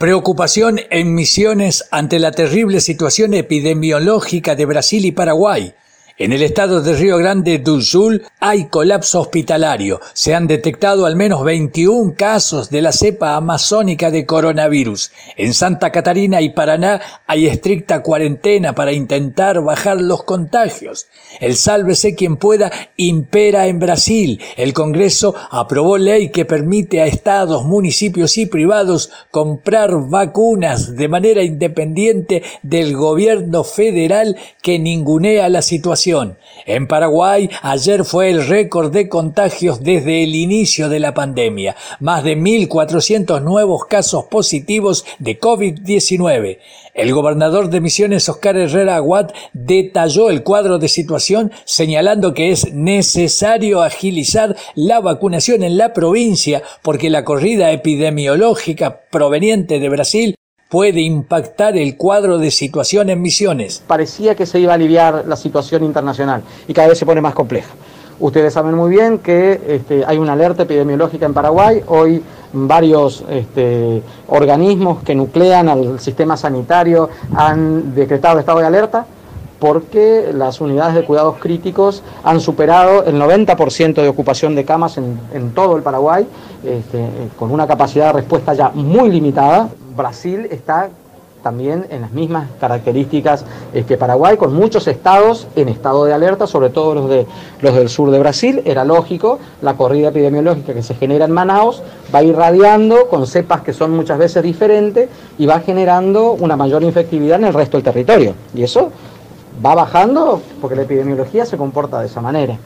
Preocupación en Misiones ante la terrible situación epidemiológica de Brasil y Paraguay. En el estado de Río Grande do Sul hay colapso hospitalario. Se han detectado al menos 21 casos de la cepa amazónica de coronavirus. En Santa Catarina y Paraná hay estricta cuarentena para intentar bajar los contagios. El sálvese quien pueda impera en Brasil. El Congreso aprobó ley que permite a estados, municipios y privados comprar vacunas de manera independiente del gobierno federal que ningunea la situación. En Paraguay, ayer fue el récord de contagios desde el inicio de la pandemia. Más de 1.400 nuevos casos positivos de COVID-19. El gobernador de Misiones, Oscar Herrera Aguad, detalló el cuadro de situación, señalando que es necesario agilizar la vacunación en la provincia porque la corrida epidemiológica proveniente de Brasil puede impactar el cuadro de situación en Misiones. Parecía que se iba a aliviar la situación internacional y cada vez se pone más compleja. Ustedes saben muy bien que hay una alerta epidemiológica en Paraguay. Hoy varios organismos que nuclean al sistema sanitario han decretado estado de alerta porque las unidades de cuidados críticos han superado el 90% de ocupación de camas en todo el Paraguay, con una capacidad de respuesta ya muy limitada. Brasil está también en las mismas características que Paraguay, con muchos estados en estado de alerta, sobre todo los del sur de Brasil. Era lógico, la corrida epidemiológica que se genera en Manaus va irradiando con cepas que son muchas veces diferentes y va generando una mayor infectividad en el resto del territorio. Y eso va bajando porque la epidemiología se comporta de esa manera.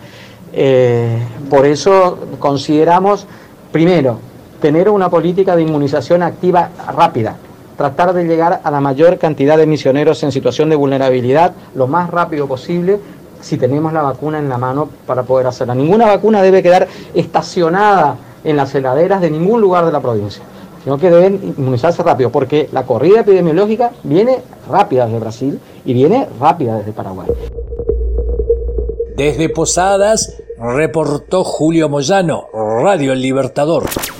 Por eso consideramos, primero, tener una política de inmunización activa rápida, tratar de llegar a la mayor cantidad de misioneros en situación de vulnerabilidad lo más rápido posible si tenemos la vacuna en la mano para poder hacerla. Ninguna vacuna debe quedar estacionada en las heladeras de ningún lugar de la provincia, sino que deben inmunizarse rápido, porque la corrida epidemiológica viene rápida desde Brasil y viene rápida desde Paraguay. Desde Posadas, reportó Julio Moyano, Radio El Libertador.